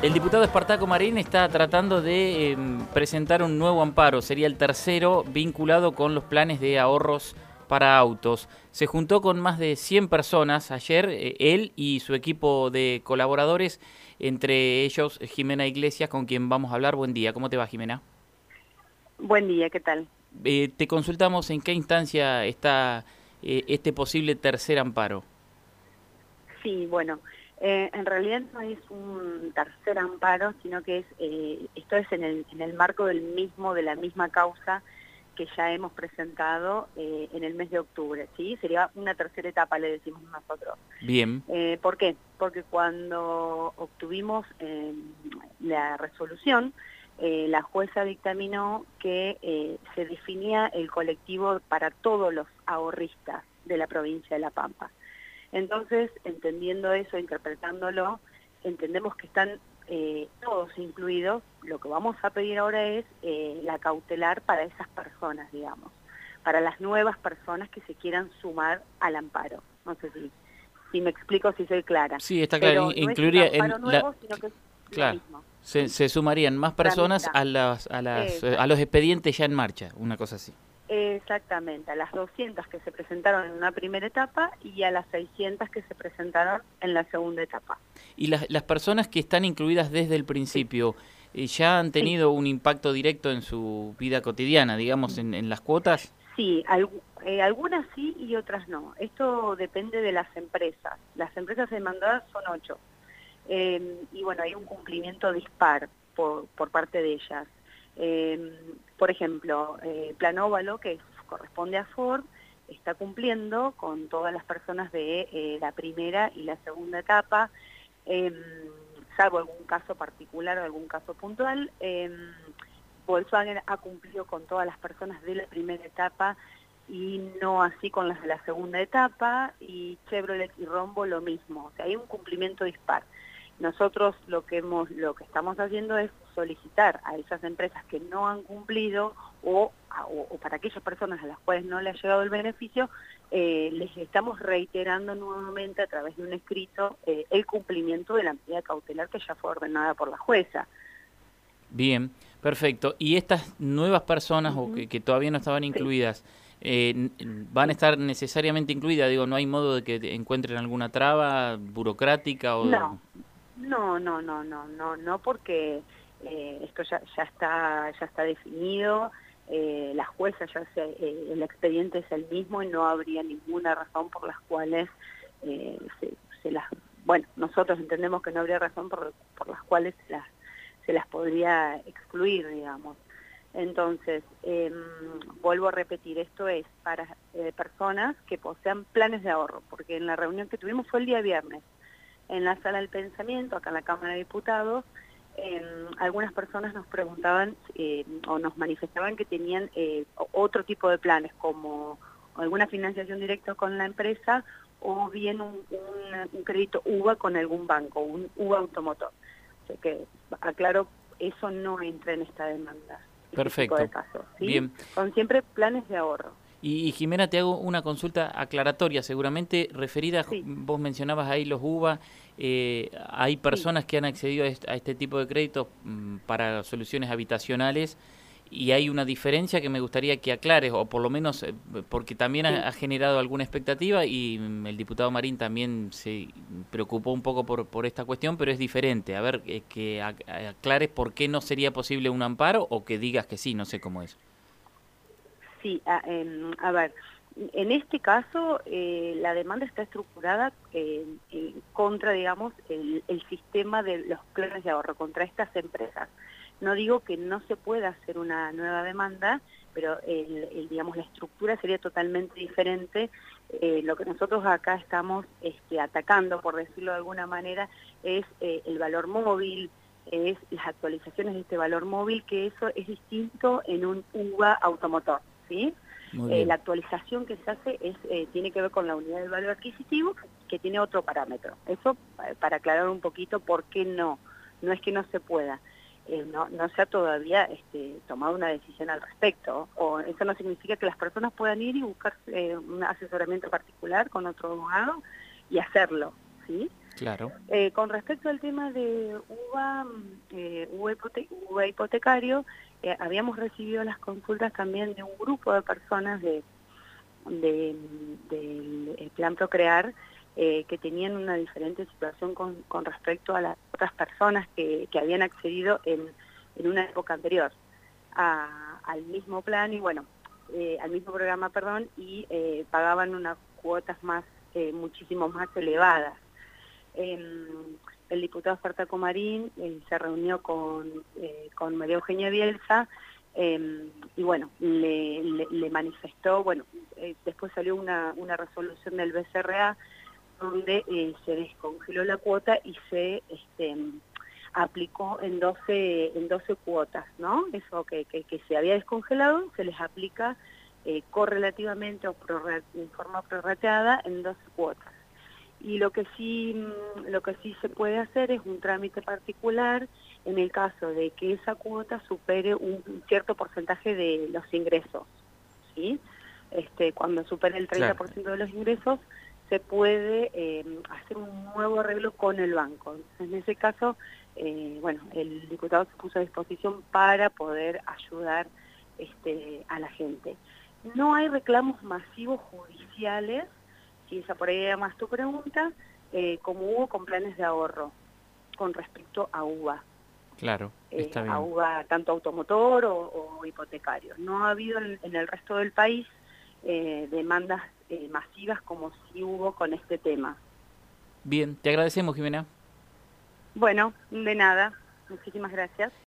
El diputado Espartaco Marín está tratando de presentar un nuevo amparo. Sería el tercero vinculado con los planes de ahorros para autos. Se juntó con más de 100 personas ayer, él y su equipo de colaboradores, entre ellos Jimena Iglesias, con quien vamos a hablar. Buen día, ¿cómo te va, Jimena? Buen día, ¿qué tal? Te consultamos en qué instancia está este posible tercer amparo. Sí, bueno, en realidad no es un tercer amparo, sino que esto es en el marco de la misma causa que ya hemos presentado en el mes de octubre, ¿sí? Sería una tercera etapa, le decimos nosotros. Bien, ¿Por qué? Porque cuando obtuvimos la resolución, la jueza dictaminó que se definía el colectivo para todos los ahorristas de la provincia de La Pampa. Entonces, entendiendo eso, interpretándolo, entendemos que están todos incluidos. Lo que vamos a pedir ahora es la cautelar para esas personas, digamos, para las nuevas personas que se quieran sumar al amparo. No sé si me explico, si soy clara. sí, está claro. Pero no es un Incluiría en amparo la... nuevo, sino que es lo Claro, mismo, se, ¿sí? se sumarían más personas Tramita. a los expedientes ya en marcha, una cosa así. Exactamente, a las 200 que se presentaron en una primera etapa y a las 600 que se presentaron en la segunda etapa. Y las personas que están incluidas desde el Sí, principio, ¿ya han sí, tenido un impacto directo en su vida cotidiana, digamos, en las cuotas? sí, algunas sí y otras no. Esto depende de las empresas. Las empresas demandadas son 8. Y bueno, hay un cumplimiento dispar por parte de ellas. Por ejemplo, Planóvalo, que corresponde a Ford, está cumpliendo con todas las personas de la primera y la segunda etapa, eh, salvo algún caso particular o algún caso puntual. Volkswagen ha cumplido con todas las personas de la primera etapa y no así con las de la segunda etapa, y Chevrolet y Rombo lo mismo. O sea, hay un cumplimiento dispar. Nosotros lo que estamos haciendo es solicitar a esas empresas que no han cumplido o para aquellas personas a las cuales no les ha llegado el beneficio, les estamos reiterando nuevamente a través de un escrito el cumplimiento de la medida cautelar que ya fue ordenada por la jueza. Bien, perfecto. ¿Y estas nuevas personas o Ujú. que todavía no estaban Sí, incluidas, van a sí. estar necesariamente incluidas? Digo, ¿no hay modo de que encuentren alguna traba burocrática o...? No, no, porque esto ya está definido. La jueza el expediente es el mismo y no habría ninguna razón por las cuales se las, bueno, nosotros entendemos que no habría razón por las cuales se las podría excluir, digamos. Entonces, vuelvo a repetir, esto es para personas que posean planes de ahorro, porque en la reunión que tuvimos fue el día viernes, en la sala del pensamiento, acá en la Cámara de Diputados, algunas personas nos preguntaban o nos manifestaban que tenían otro tipo de planes, como alguna financiación directa con la empresa o bien un crédito UVA con algún banco, un UVA automotor. O sea que, aclaro, eso no entra en esta demanda, ese tipo de Perfecto. casos, ¿sí? Bien. Son siempre planes de ahorro. Y Jimena, te hago una consulta aclaratoria, seguramente referida, Sí, vos mencionabas ahí los UVA, hay sí. personas que han accedido a este tipo de créditos para soluciones habitacionales y hay una diferencia que me gustaría que aclares, o por lo menos porque también Sí. ha generado alguna expectativa y el diputado Marín también se preocupó un poco por esta cuestión, pero es diferente. A ver, que aclares por qué no sería posible un amparo o que digas que sí, no sé cómo es. Sí, a ver, en este caso la demanda está estructurada en contra, digamos, el sistema de los planes de ahorro, contra estas empresas. No digo que no se pueda hacer una nueva demanda, pero digamos, la estructura sería totalmente diferente. Lo que nosotros acá estamos atacando, por decirlo de alguna manera, es el valor móvil, es las actualizaciones de este valor móvil, que eso es distinto en un UVA automotor, ¿sí? Muy La bien. actualización que se hace tiene que ver con la unidad del valor adquisitivo, que tiene otro parámetro. Eso para aclarar un poquito por qué no es que no se pueda. No se ha todavía tomado una decisión al respecto, o eso no significa que las personas puedan ir y buscar un asesoramiento particular con otro abogado y hacerlo, ¿sí? Claro. Con respecto al tema de UVA hipotecario, habíamos recibido las consultas también de un grupo de personas del Plan Procrear, que tenían una diferente situación con respecto a las otras personas que habían accedido en una época anterior al mismo plan y bueno, al mismo programa, perdón, y pagaban unas cuotas muchísimo más elevadas. El diputado Espartaco Marín se reunió con María Eugenia Bielsa y bueno, le manifestó, bueno, después salió una resolución del BCRA donde se descongeló la cuota y se aplicó en 12 cuotas, ¿no? Eso que se había descongelado se les aplica correlativamente o en forma prorrateada en 12 cuotas. Y lo que sí se puede hacer es un trámite particular en el caso de que esa cuota supere un cierto porcentaje de los ingresos, ¿sí? Cuando supere el 30% de los ingresos, se puede hacer un nuevo arreglo con el banco. Entonces, en ese caso, bueno, el diputado se puso a disposición para poder ayudar a la gente. No hay reclamos masivos judiciales, si esa por ahí era más tu pregunta, como hubo con planes de ahorro con respecto a UVA. Claro, está bien. A UVA tanto automotor o hipotecario. No ha habido en el resto del país demandas masivas como sí hubo con este tema. Bien, te agradecemos, Jimena. Bueno, de nada. Muchísimas gracias.